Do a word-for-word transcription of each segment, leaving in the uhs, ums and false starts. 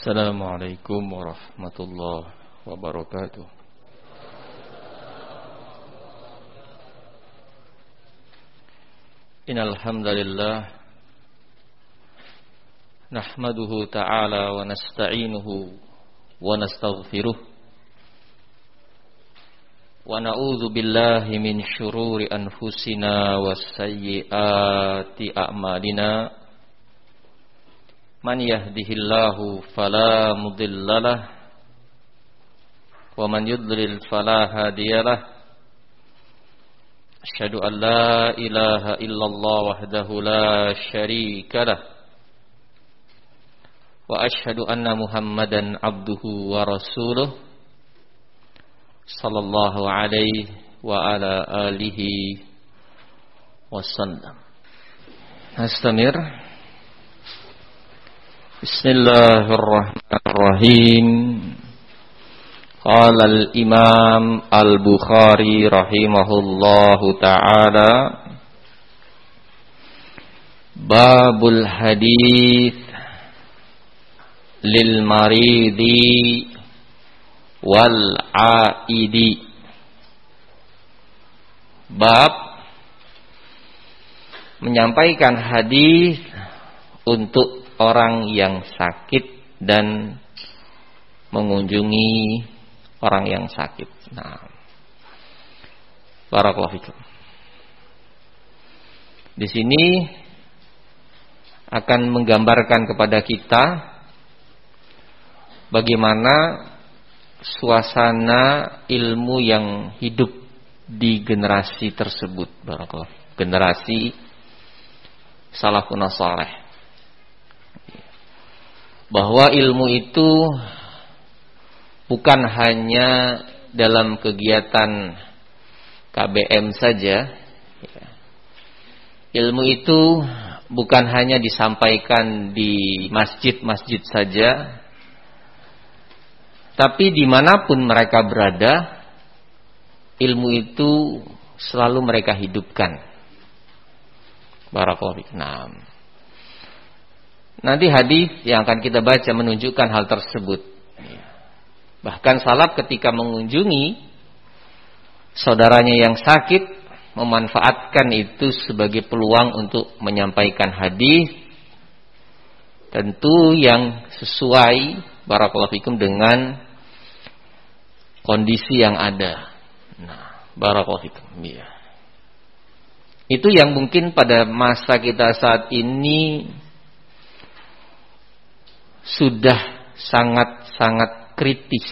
Assalamualaikum warahmatullahi wabarakatuh. Innal hamdalillah nahmaduhu ta'ala wa nasta'inuhu wa nastaghfiruh wa na'udzu billahi min syururi anfusina was sayyiati a'malina. Man yahdihillahu fala mudhillalah wa man yudlil fala hadiyalah. Asyhadu an la ilaha illallah wahdahu la syarikalah wa asyhadu anna Muhammadan abduhu wa rasuluh sallallahu alaihi wa ala alihi wasallam. Astamir. Bismillahirrahmanirrahim. Qala al-Imam Al-Bukhari rahimahullahu ta'ala, Babul hadits lil maridi wal aidi. Bab menyampaikan hadis untuk orang yang sakit dan mengunjungi orang yang sakit. Nah, barakallahu fikum. Di sini akan menggambarkan kepada kita bagaimana suasana ilmu yang hidup di generasi tersebut. Barakallahu. Generasi salafun saleh. Bahwa ilmu itu bukan hanya dalam kegiatan K B M saja. Ilmu itu bukan hanya disampaikan di masjid-masjid saja, tapi dimanapun mereka berada, ilmu itu selalu mereka hidupkan. Barakallahu fiik. Nah, nanti hadis yang akan kita baca menunjukkan hal tersebut. Bahkan salaf ketika mengunjungi saudaranya yang sakit, memanfaatkan itu sebagai peluang untuk menyampaikan hadis, tentu yang sesuai barakallahu fikum dengan kondisi yang ada. Nah, barakallahu fikum. Ya. Itu yang mungkin pada masa kita saat ini sudah sangat-sangat kritis,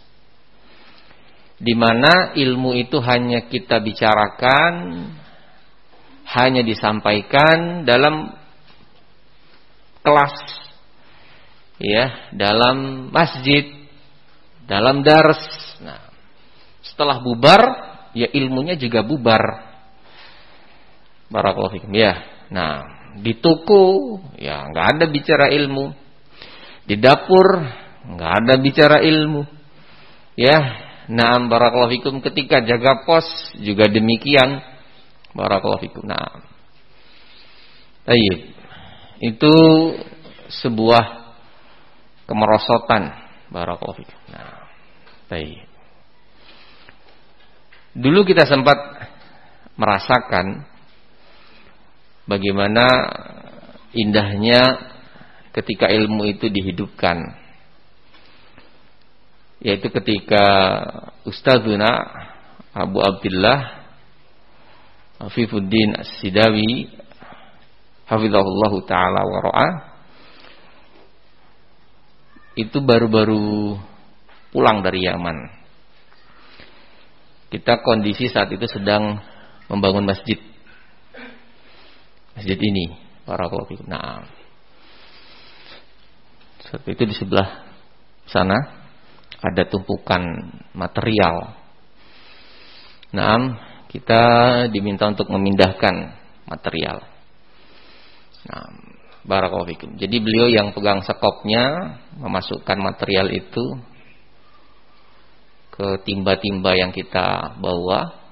di mana ilmu itu hanya kita bicarakan, hanya disampaikan dalam kelas, ya, dalam masjid, dalam dars. Nah, setelah bubar, ya ilmunya juga bubar. Barakallahu fikum. Ya, nah di toko, ya nggak ada bicara ilmu. Di dapur nggak ada bicara ilmu, ya. Naam barakallahu fikum. Ketika jaga pos juga demikian. Barakallahu fikum. Naam. Baik. Itu sebuah kemerosotan. Barakallahu fikum. Nah, baik. Dulu kita sempat merasakan bagaimana indahnya ketika ilmu itu dihidupkan, yaitu ketika Ustadzuna Abu Abdullah Afifuddin As-Sidawi hafizahullahu ta'ala wa ra'ah itu baru-baru pulang dari Yaman. Kita kondisi saat itu sedang membangun masjid Masjid ini, barakallahu fikum. Nah, seperti itu di sebelah sana ada tumpukan material. Nah, kita diminta untuk memindahkan material. Nah, barakallahu fikum. Jadi beliau yang pegang sekopnya memasukkan material itu ke timba-timba yang kita bawa.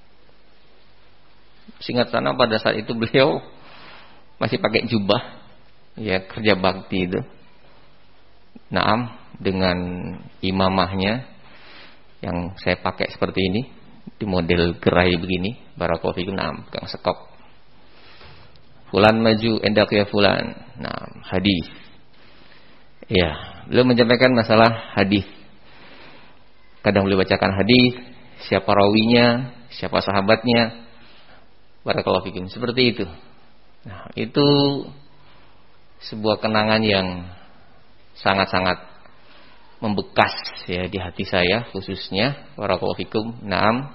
Singkat sana pada saat itu beliau masih pakai jubah, ya, kerja bakti itu. Naam, dengan imamahnya yang saya pakai seperti ini, di model gerai begini, barakallahu fikum. Naam, pegang sekop. Fulan maju, endak ya fulan. Naam, hadis. Ya, beliau menyampaikan masalah hadis. Kadang beliau bacakan hadis, siapa rawinya, siapa sahabatnya. Barakallahu fikum, seperti itu. Nah, itu sebuah kenangan yang sangat-sangat membekas ya di hati saya khususnya. Barakallahu fikum. Naam.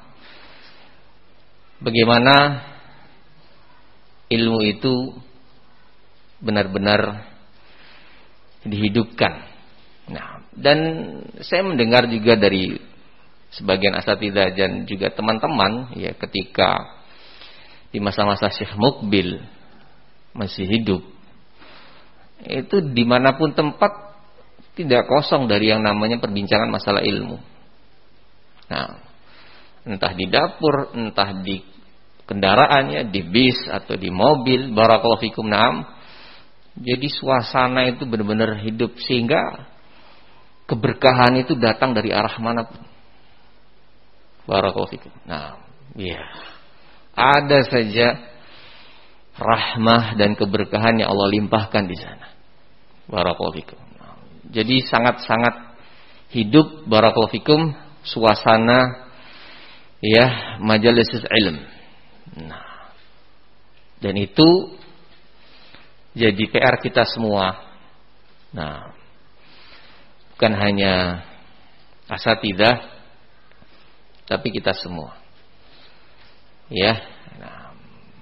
Bagaimana ilmu itu benar-benar dihidupkan. Nah, dan saya mendengar juga dari sebagian asatidzah dan juga teman-teman ya, ketika di masa-masa Syekh Mukbil masih hidup, itu dimanapun tempat tidak kosong dari yang namanya perbincangan masalah ilmu. Nah, entah di dapur, entah di kendaraannya, di bis atau di mobil, barakallahu fikum. Naam. Jadi suasana itu benar-benar hidup sehingga keberkahan itu datang dari arah manapun. Barakallahu fikum. Nah, iya. Ada saja rahmah dan keberkahan yang Allah limpahkan di sana. Barakallahu fikum. Nah, jadi sangat-sangat hidup barakallahu fikum suasana ya majelis ilm. Nah, dan itu jadi P R kita semua. Nah, bukan hanya asatidzah, tapi kita semua. Ya, nah,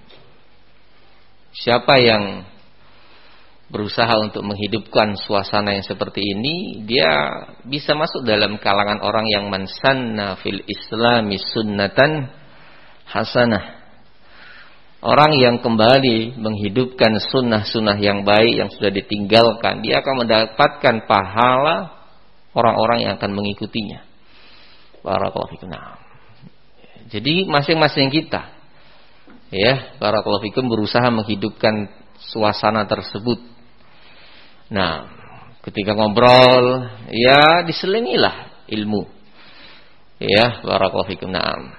siapa yang berusaha untuk menghidupkan suasana yang seperti ini, dia bisa masuk dalam kalangan orang yang mansanna fil islami sunnatan hasanah. Orang yang kembali menghidupkan sunnah-sunnah yang baik yang sudah ditinggalkan, dia akan mendapatkan pahala orang-orang yang akan mengikutinya. Barakallahu fikum. Jadi masing-masing kita ya, barakallahu fikum, berusaha menghidupkan suasana tersebut. Nah, ketika ngobrol ya diselingilah ilmu. Ya, barakallahu fikum. Nah,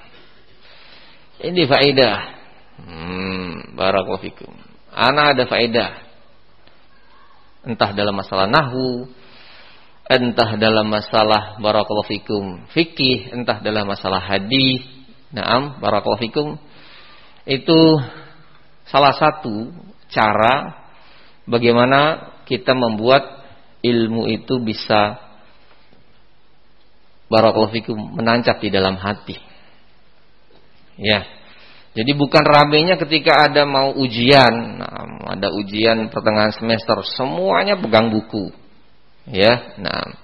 ini faedah. Hmm, barakallahu fikum. Ana ada faedah. Entah dalam masalah nahwu, entah dalam masalah barakallahu fikum fikih, entah dalam masalah hadis. Naam, barakallahu fikum. Itu salah satu cara bagaimana kita membuat ilmu itu bisa barakallahu fikum menancap di dalam hati. Ya. Jadi bukan ramenya ketika ada mau ujian, nah, ada ujian pertengahan semester, semuanya pegang buku. Ya, nah.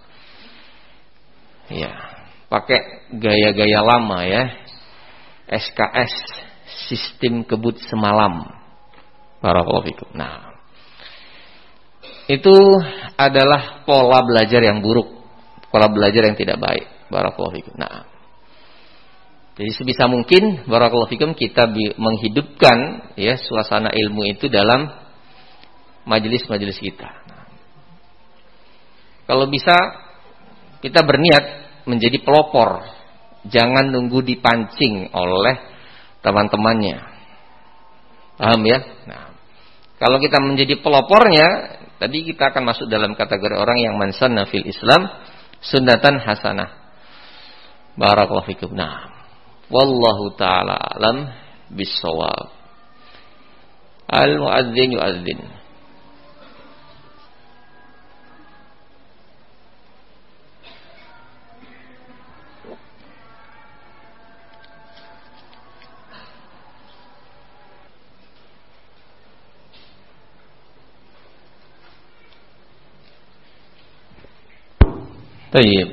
Ya, pakai gaya-gaya lama ya. S K S, sistem kebut semalam. Barakallahu fikum. Nah, itu adalah pola belajar yang buruk, pola belajar yang tidak baik. Barakallahu fikum. Nah, jadi sebisa mungkin barakallahu fikum kita menghidupkan ya suasana ilmu itu dalam majelis-majelis kita. Nah, kalau bisa kita berniat menjadi pelopor. Jangan nunggu dipancing oleh teman-temannya. Paham ya? Nah, kalau kita menjadi pelopornya, tadi kita akan masuk dalam kategori orang yang mansanna fil Islam sunnatan hasanah. Barakallahu fikum. Nah, wallahu taala alam bissawab. Al muadzin yuadzin. Baik.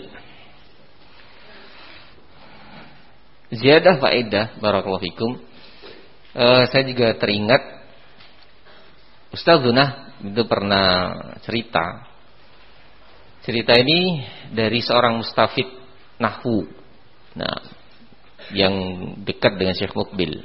Ziyadah faedah barakallahu fikum. Uh, saya juga teringat Ustaz Zunah itu pernah cerita. Cerita ini dari seorang mustafid nahwu. Nah, yang dekat dengan Syekh Mukbil.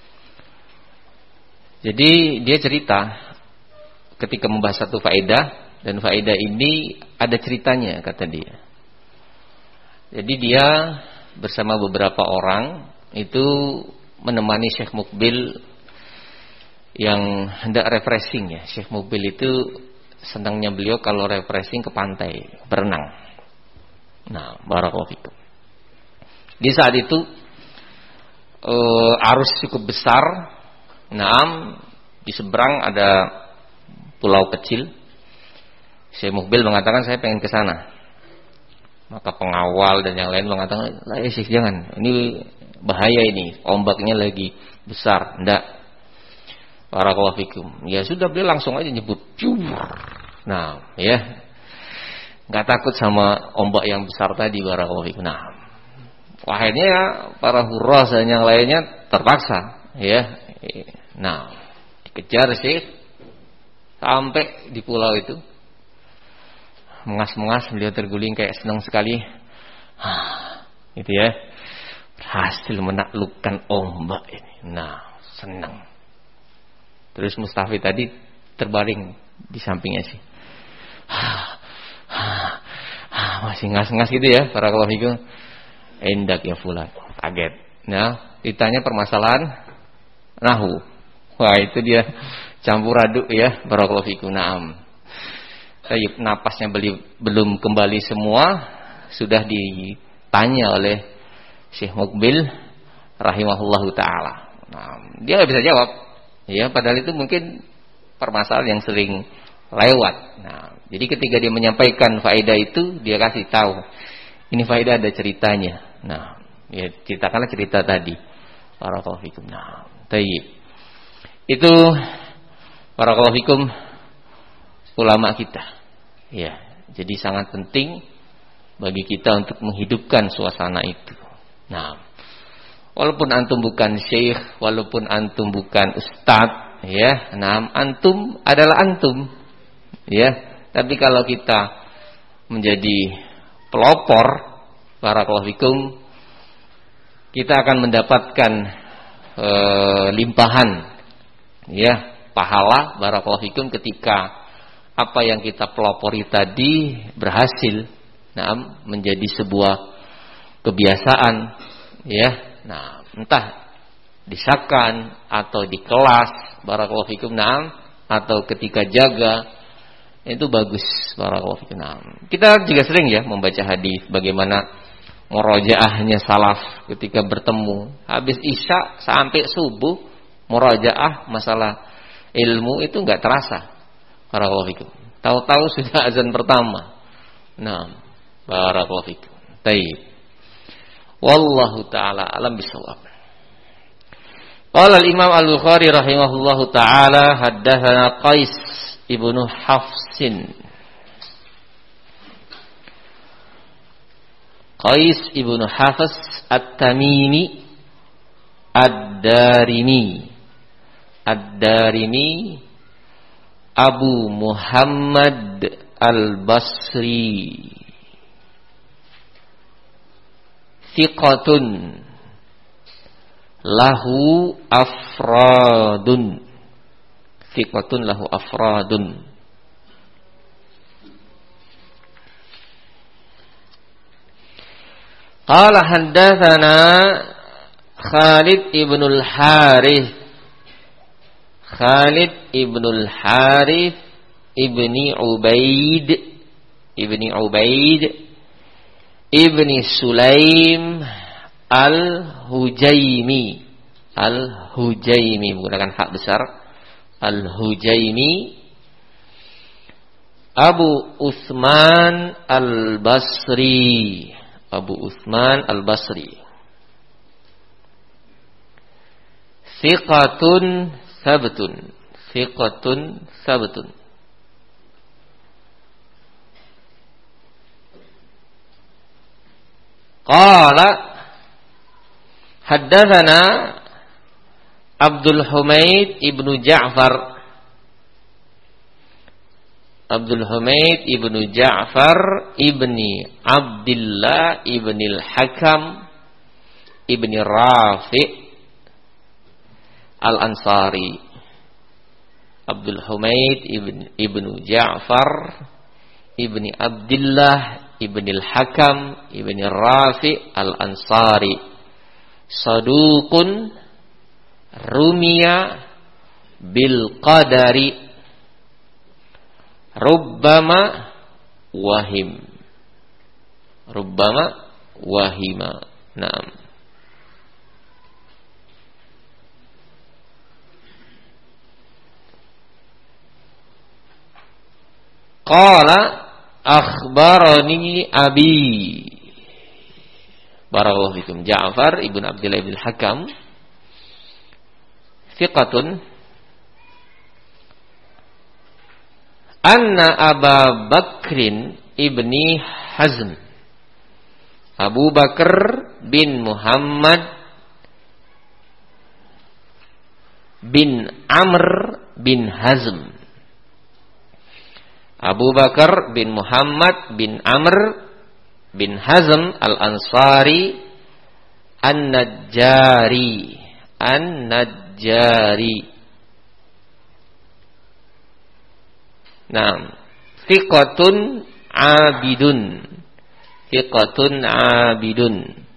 Jadi dia cerita ketika membahas satu faedah, dan faedah ini ada ceritanya kata dia. Jadi dia bersama beberapa orang itu menemani Syekh Mukbil yang hendak refreshing ya. Syekh Mukbil itu senangnya beliau kalau refreshing ke pantai, berenang. Nah, barakallahu fikum. Di saat itu uh, arus cukup besar. Naam, di seberang ada pulau kecil. Syekh Mukbil mengatakan saya pengen ke sana. Maka pengawal dan yang lain mengatakan, "Lah, eh, Syekh jangan. Ini bahaya ini. Ombaknya lagi besar." Enggak. Barakallahu fikum. Ya sudah, beliau langsung aja nyebut. Nah, ya. Enggak takut sama ombak yang besar tadi, barakallahu fikum. Nah, akhirnya ya, para hurras dan yang lainnya terpaksa, ya. Nah, dikejar Syekh sampai di pulau itu. Mengas-mengas beliau terguling kayak senang sekali. Gitu ya. Berhasil menaklukkan ombak ini. Nah, senang. Terus Mustafi tadi terbaring di sampingnya sih. Masih ngas-ngas gitu ya para kalafikum. Endak ya fulan. Kaget. Nah, ditanya permasalahan nahu. Wah, itu dia campur aduk ya barakallahu fikum. Naam. Tayyib, napasnya beli, belum kembali semua sudah ditanya oleh Syekh Mukbil rahimahullahu taala. Nah, dia enggak bisa jawab. Ya, padahal itu mungkin permasalahan yang sering lewat. Nah, jadi ketika dia menyampaikan faedah itu, dia kasih tahu. Ini faedah ada ceritanya. Nah, ya ceritakanlah cerita tadi. Barakallahu fikum. Nah, tayyib. Itu barakallahu fikum ulama kita. Ya, jadi sangat penting bagi kita untuk menghidupkan suasana itu. Nah, walaupun antum bukan syekh, walaupun antum bukan ustadz, ya, nah, antum adalah antum, ya. Tapi kalau kita menjadi pelopor, barakallahu fikum, kita akan mendapatkan e, limpahan, ya, pahala, barakallahu fikum, ketika apa yang kita pelopori tadi berhasil, nah, menjadi sebuah kebiasaan, ya. Nah, entah disakan atau di kelas, barakallahu fikum, nah, atau ketika jaga, itu bagus, barakallahu fikum. Nah, kita juga sering ya membaca hadis bagaimana murajaahnya salaf ketika bertemu habis isya sampai subuh, murajaah masalah ilmu itu enggak terasa. Barakallahu fikum. Tahu-tahu sudah azan pertama. Nah, barakallahu fikum. Tayyib. Wallahu taala alam bisawab. Qala al-Imam Al-Bukhari rahimahullahu taala haddatsana Qais ibnu Hafsin. Qais ibnu Hafs At-Tamimi Ad-Darimi. Ad-Darimi Abu Muhammad Al-Basri, thiqatun lahu afradun, thiqatun lahu afradun. Qala haddatsana Khalid ibn al-Harith, Khalid ibnul Harith ibni Ubaid ibni Ubaid ibni Sulaim Al-Hujaimi, Al-Hujaimi menggunakan hak besar, Al-Hujaimi Abu Utsman Al-Basri, Abu Utsman Al-Basri, thiqatun sabtun, thiqatun sabtun. Qala haddatsana Abdul Humaid ibnu Ja'far, Abdul Humaid ibnu Ja'far ibni Abdullah ibni al-Hakam ibni Rafi' Al-Ansari, Abdul Humaid ibn ibnu Ja'far ibni Abdullah ibni al-Hakam ibni Rafi al-Ansari, saduqun rumiya bil qadari rubbama wahim, rubbama wahima. Naam. Qala akhbarani abi, barakallahu fikum, Ja'far ibn Abdullah ibn Hakam thiqatun anna Aba Bakrin ibni Hazm, Abu Bakar bin Muhammad bin Amr bin Hazm, Abu Bakar bin Muhammad bin Amr bin Hazm al-Ansari an-Najjari, an-Najjari. Naam, thiqatun abidun, thiqatun abidun.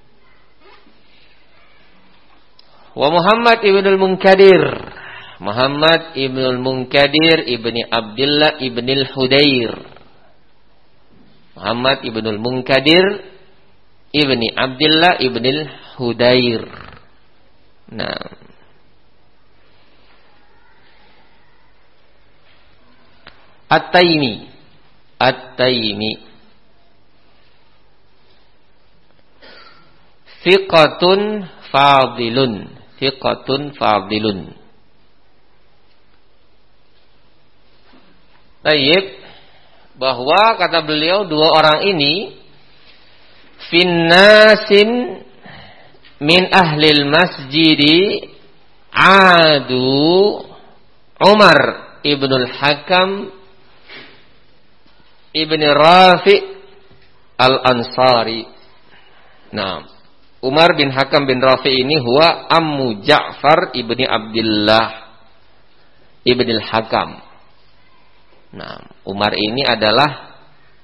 Wa Muhammad ibn al-Munkadir, Muhammad ibn al-Munkadir ibni Abdullah ibn al-Hudair, Muhammad ibn al-Munkadir ibni Abdullah ibn al-Hudair. Nah, At-Taimi, At-Taimi thiqatun fadilun, thiqatun fadilun. Baik, bahwa kata beliau dua orang ini finnasin min ahlil masjidi adu Umar ibnul Hakam ibni Rafi al-Ansari. Nah, Umar bin Hakam bin Rafi ini huwa ammu Ja'far ibni Abdullah ibni al-Hakam. Nah, Umar ini adalah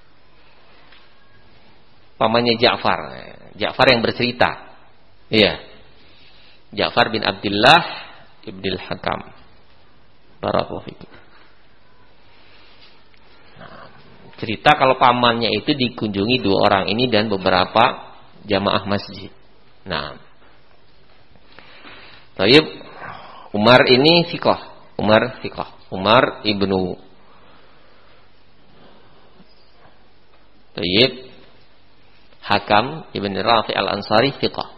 pamannya Ja'far. Ja'far yang bercerita. Iya. Ja'far bin Abdullah ibn al-Hakam. Barakallahu fikum. Nah, cerita kalau pamannya itu dikunjungi dua orang ini dan beberapa jamaah masjid. Nah. Tayyib, Umar ini thiqah. Umar thiqah. Umar ibnu Tayyib Hakam ibn Rafi al-Ansari thiqah.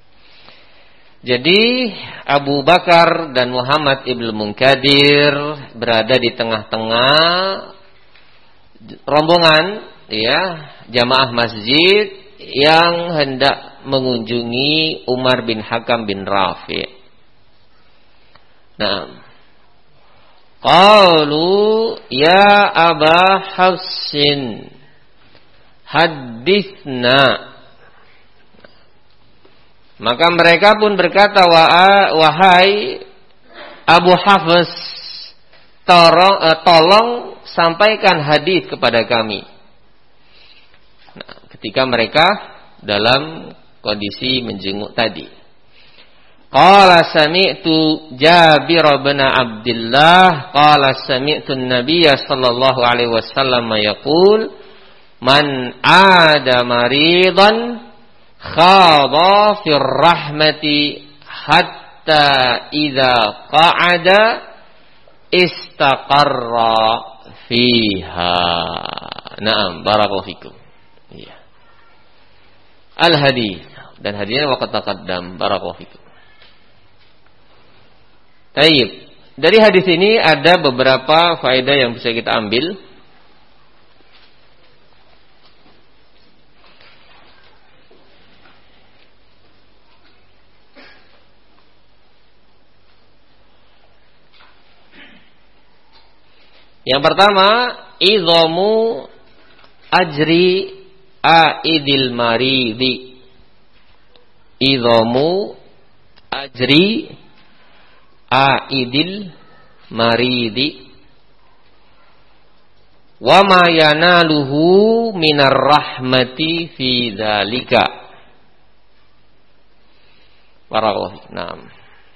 Jadi Abu Bakar dan Muhammad ibn Munkadir berada di tengah-tengah rombongan, ya, jamaah masjid yang hendak mengunjungi Umar bin Hakam bin Rafi. Nah, qalu ya Aba Hafsin hadithna. Maka mereka pun berkata, wahai Abu Hafs, tolong, eh, tolong sampaikan hadis kepada kami. Nah, ketika mereka dalam kondisi menjenguk tadi. Qala sami'tu Jabir bin Abdullah qala sami'tu an-nabiyya sallallahu alaihi wasallam yaqul man ada maridan khadha fir rahmati hatta idza qa'ada istaqarra fiha. Naam, barakallahu fikum. Iya. Al hadis, dan hadisnya waqt taqaddam, barakallahu fikum. Baik, dari hadis ini ada beberapa faedah yang bisa kita ambil. Yang pertama, idhamu ajri aidil maridi. Idhamu ajri aidil maridi. wa ma yanaluhu minar rahmati fi dzalika. Barakallahu. Naam.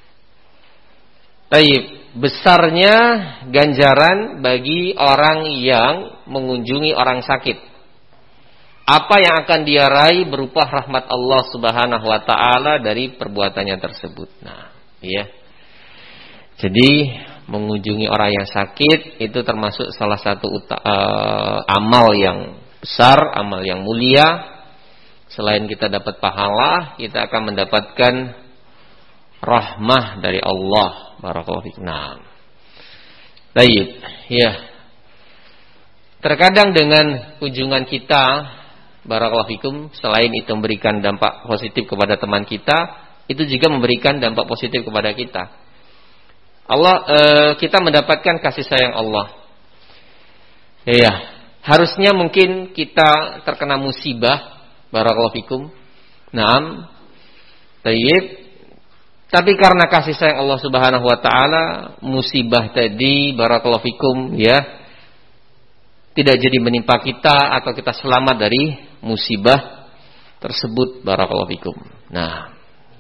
Baik, besarnya ganjaran bagi orang yang mengunjungi orang sakit. Apa yang akan dia raih berupa rahmat Allah Subhanahu wa taala dari perbuatannya tersebut. Nah, iya. Jadi mengunjungi orang yang sakit itu termasuk salah satu uta- uh, amal yang besar, amal yang mulia. Selain kita dapat pahala, kita akan mendapatkan rahmah dari Allah. Barakallahu fikum. Nah. Baik, ya. Terkadang dengan kunjungan kita, barakallahu fikum, selain itu memberikan dampak positif kepada teman kita, itu juga memberikan dampak positif kepada kita. Allah e, kita mendapatkan kasih sayang Allah. Ya, harusnya mungkin kita terkena musibah, barakallahu fikum. Naam. Tayyib. Tapi karena kasih sayang Allah Subhanahu wa taala, musibah tadi, barakallahu fikum, ya, tidak jadi menimpa kita atau kita selamat dari musibah tersebut, barakallahu fikum. Nah,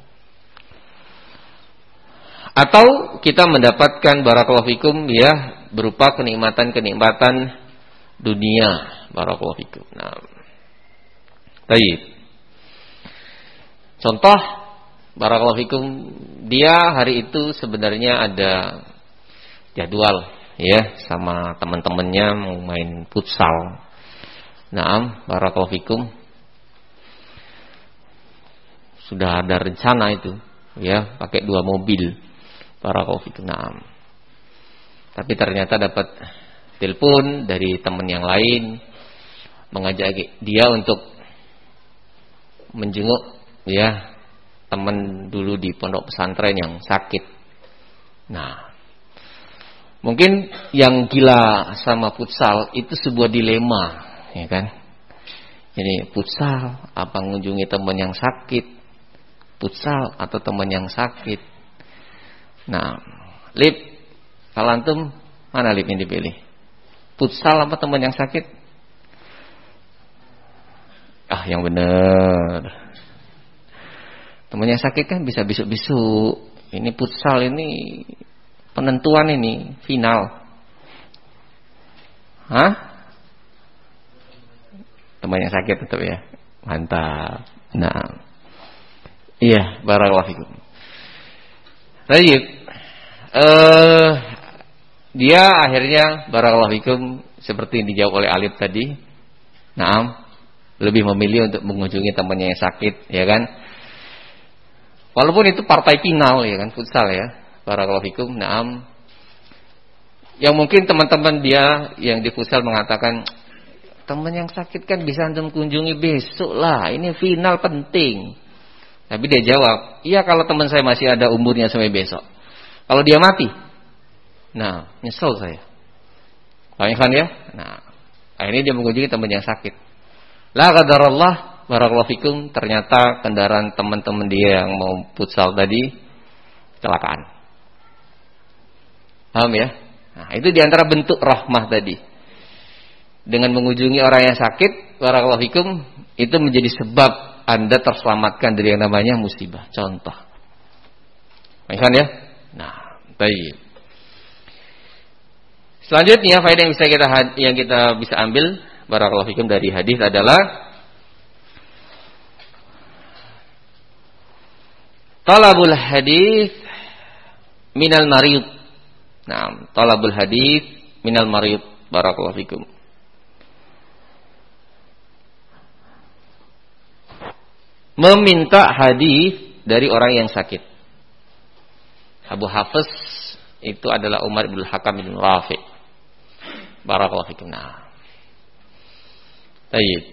atau kita mendapatkan, barakallahu fikum, ya, berupa kenikmatan-kenikmatan dunia, barakallahu fikum. Nah, baik. Contoh, barakallahu fikum, dia hari itu sebenarnya ada jadwal, ya, sama teman-temannya mau main futsal. Naam, barakallahu fikum. Sudah ada rencana itu, ya, pakai dua mobil. Barakallahu fikum. Naam. Tapi ternyata dapat telepon dari teman yang lain mengajak dia untuk menjenguk, ya, teman dulu di pondok pesantren yang sakit. Nah, mungkin yang gila sama futsal itu sebuah dilema, ya kan? Jadi futsal apa mengunjungi teman yang sakit, futsal atau teman yang sakit. Nah, Lip, kalau antum mana Lip yang dipilih? Futsal apa teman yang sakit? Ah, yang benar. Teman yang sakit kan bisa bisuk-bisuk. Ini futsal ini penentuan, ini final. Hah? Teman yang sakit tetap ya. Mantap. Nah. Iya, barakallahu fikum. Baik. Eh dia akhirnya, barakallahu fikum, seperti yang dijawab oleh Alif tadi. Naam, lebih memilih untuk mengunjungi temannya yang sakit, ya kan? Walaupun itu partai final, ya kan, futsal ya. Barakallahu fikum. Naam. Yang mungkin teman-teman dia yang di futsal mengatakan, teman yang sakit kan bisa antum kunjungi besok lah, ini final penting. Tapi dia jawab, iya kalau teman saya masih ada umurnya sampai besok. Kalau dia mati, nah nyesel saya. Paham ya? Nah, akhirnya dia mengunjungi teman yang sakit. La qadarullah, barakallahu fikum, ternyata kendaraan teman-teman dia yang mau futsal tadi kecelakaan. Paham ya? Nah, itu diantara bentuk rahmah tadi. Dengan mengunjungi orang yang sakit, barakallahu fikum, itu menjadi sebab Anda terselamatkan dari yang namanya musibah. Contoh. Paham ya? Nah, baik. Selanjutnya faedah yang bisa kita yang kita bisa ambil, barakallahu fikum, dari hadis adalah talabul hadis minal marid. Nah, talabul hadis minal marid, barakallahu fikum. Meminta hadis dari orang yang sakit. Abu Hafiz itu adalah Umar bin Hakam bin Rafi. Barakallahu fikum. Nah. Baik.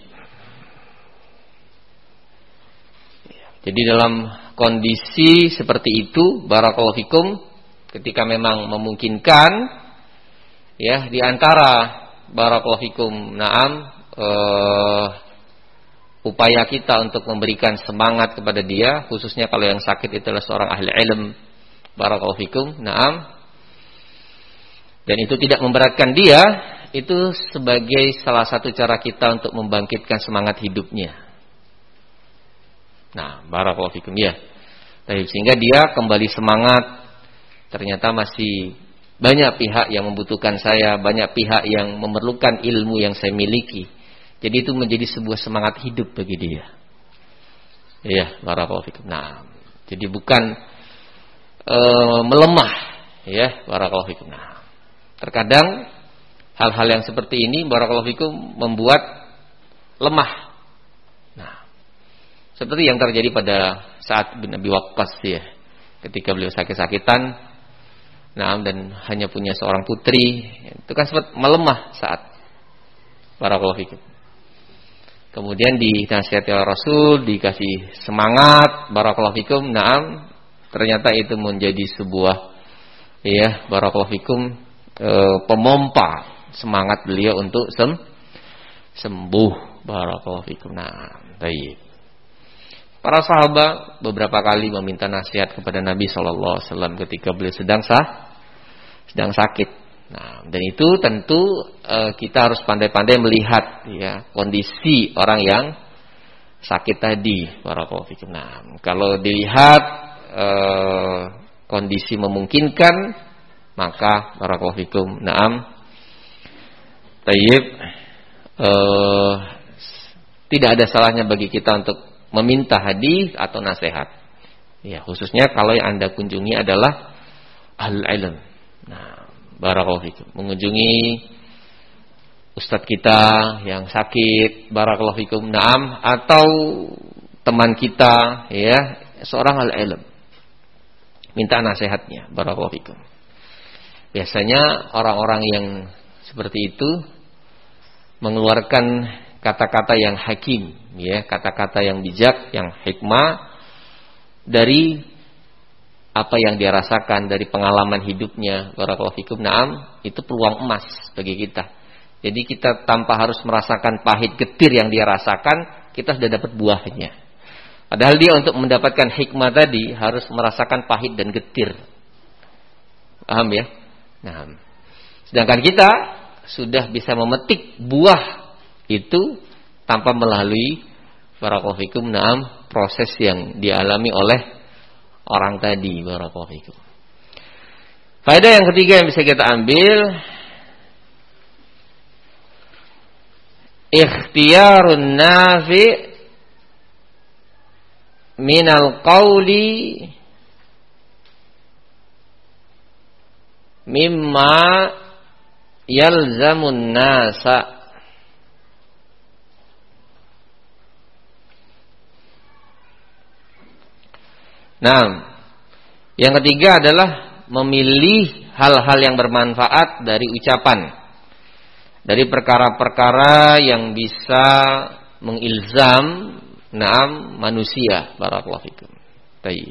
Jadi dalam kondisi seperti itu, barakallahu fikum, ketika memang memungkinkan, ya, di antara barakallahu fikum, naam, eh, upaya kita untuk memberikan semangat kepada dia, khususnya kalau yang sakit itu adalah seorang ahli ilm, barakallahu fikum, naam, dan itu tidak memberatkan dia, itu sebagai salah satu cara kita untuk membangkitkan semangat hidupnya. Nah, barakallahu fikum ya. Sehingga dia kembali semangat. Ternyata masih banyak pihak yang membutuhkan saya, banyak pihak yang memerlukan ilmu yang saya miliki. Jadi itu menjadi sebuah semangat hidup bagi dia. Ya, barakallahu fikum. Nah, jadi bukan e, melemah, ya, barakallahu fikum. Nah, terkadang hal-hal yang seperti ini barakallahu fikum membuat lemah. Nah, seperti yang terjadi pada saat bin Abi Waqqas ya, ketika beliau sakit-sakitan, nah, dan hanya punya seorang putri, itu kan sempat melemah saat barakallahu fikum. Kemudian dinasihati oleh Rasul, dikasih semangat, barakallahu fikum. Nah, ternyata itu menjadi sebuah ya, barakallahu fikum, e, pemompa semangat beliau untuk sem sembuh, barakallahu fikum. Nah, baik. Para sahabat beberapa kali meminta nasihat kepada Nabi sallallahu alaihi wasallam ketika beliau sedang sah, sedang sakit. Nah, dan itu tentu uh, kita harus pandai-pandai melihat ya kondisi orang yang sakit tadi, barakallahu fikum. Nah, kalau dilihat uh, kondisi memungkinkan, maka barakallahu fikum. Naam. Tayyib. Uh, tidak ada salahnya bagi kita untuk meminta hadis atau nasihat. Ya, khususnya kalau yang Anda kunjungi adalah ahlul ilm. Nah, barakallahu fikum. Mengunjungi ustadz kita yang sakit, barakallahu fikum. Naam, atau teman kita ya, seorang ahlul ilm. Minta nasihatnya, barakallahu fikum. Biasanya orang-orang yang seperti itu mengeluarkan kata-kata yang hakim, ya, kata-kata yang bijak, yang hikmah dari apa yang dia rasakan, dari pengalaman hidupnya, barakallahu fikum. Naam, itu peluang emas bagi kita. Jadi kita tanpa harus merasakan pahit getir yang dia rasakan, kita sudah dapat buahnya. Padahal dia untuk mendapatkan hikmah tadi harus merasakan pahit dan getir. Paham ya? Nah, sedangkan kita sudah bisa memetik buah itu tanpa melalui barakallahu fikum. Naam, proses yang dialami oleh orang tadi, barakallahu fikum. Faedah yang ketiga yang bisa kita ambil, ikhtiyarun nafi minal qawli mimma yalzamun nasa. Nah, yang ketiga adalah memilih hal-hal yang bermanfaat dari ucapan, dari perkara-perkara yang bisa mengilzam naam manusia, barakallahu fikum. Baik.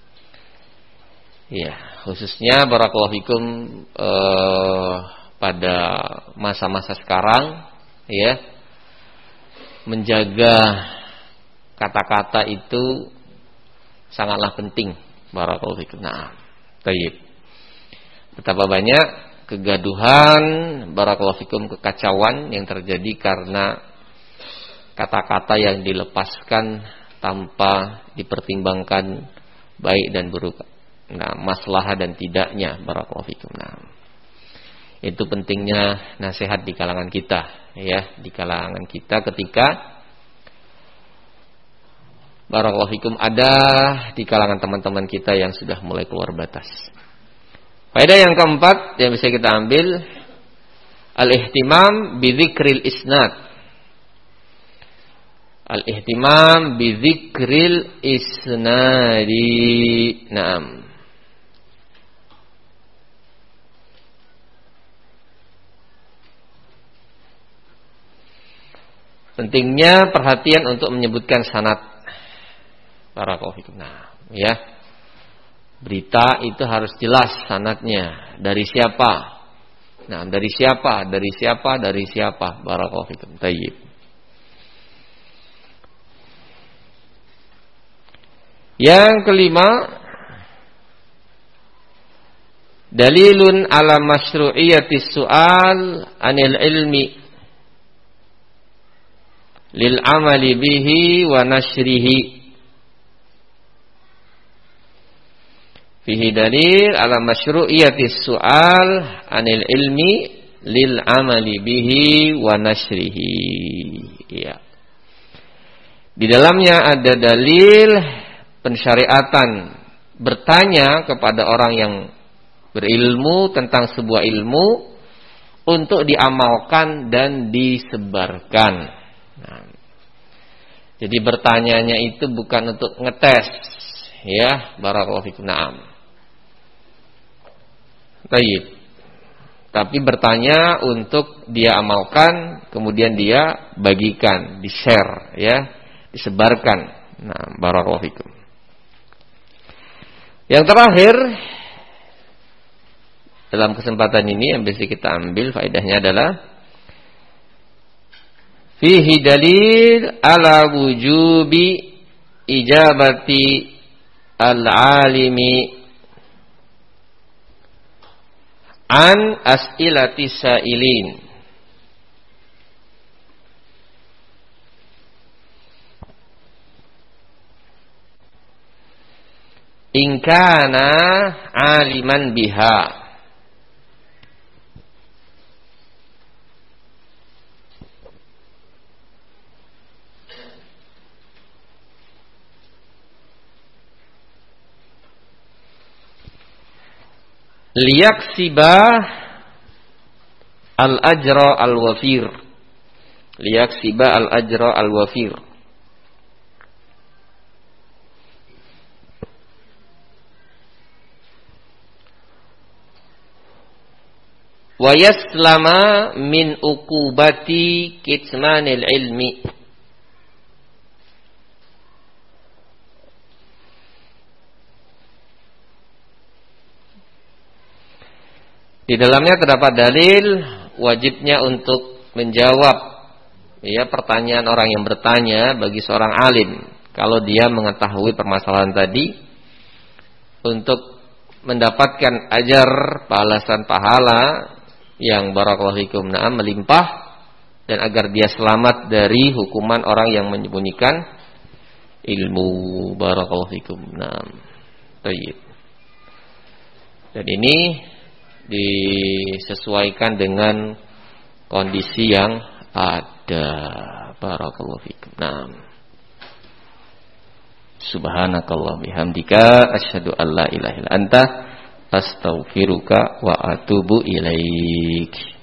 Ya, khususnya barakallahu fikum eh, pada masa-masa sekarang ya, menjaga kata-kata itu sangatlah penting, barakallahu fikum. Nah, baik. Betapa banyak kegaduhan, barakallahu fikum, kekacauan yang terjadi karena kata-kata yang dilepaskan tanpa dipertimbangkan baik dan buruk. Nah, maslahah dan tidaknya, barakallahu fikum. Nah, itu pentingnya nasihat di kalangan kita, ya, di kalangan kita ketika barakallahu fikum ada di kalangan teman-teman kita yang sudah mulai keluar batas. Faedah yang keempat yang bisa kita ambil, al-ihtimam bi dzikril isnad. Al-ihtimam bi dzikril isnadi. Naam. Pentingnya perhatian untuk menyebutkan sanad. Barakallahu fikum. Nah, ya. Berita itu harus jelas sanadnya, dari siapa. Nah, dari siapa, dari siapa, dari siapa. Barakallahu fikum. Tayyib. Yang kelima, dalilun ala masyru'iyatis su'al anil ilmi lil amali bihi wa nashrihi. Fihi dalil ala masyru'iyatis su'al anil ilmi lil amali bihi wa nashrihi. Ya. Di dalamnya ada dalil pensyariatan bertanya kepada orang yang berilmu tentang sebuah ilmu untuk diamalkan dan disebarkan. Nah, jadi bertanyanya itu bukan untuk ngetes, ya, barakallahu fikum. Naam. Baik. Tapi bertanya untuk dia amalkan, kemudian dia bagikan, di-share, ya, disebarkan. Nah, barakallahu fikum. Yang terakhir dalam kesempatan ini yang bisa kita ambil faedahnya adalah fihi dalil ala wujubi ijabati al-alimi an as'ilati sa'ilin. In kana aliman biha. Liyaksiba al-ajra al-wafir. Liyaksiba al-ajra al-wafir. Wa yaslama min uqubati kitmanil ilmi. Di dalamnya terdapat dalil wajibnya untuk menjawab, ya, pertanyaan orang yang bertanya bagi seorang alim kalau dia mengetahui permasalahan tadi, untuk mendapatkan ajar balasan pahala yang barakallahu fikum na'am melimpah, dan agar dia selamat dari hukuman orang yang menyembunyikan ilmu. Barakallahu fikum na'am. Baik. Dan ini disesuaikan dengan kondisi yang ada. Barakallahu fikum. Naam. Subhanakallah bihamdika asyhadu an la ilaha illa anta astaghfiruka wa atubu ilaik.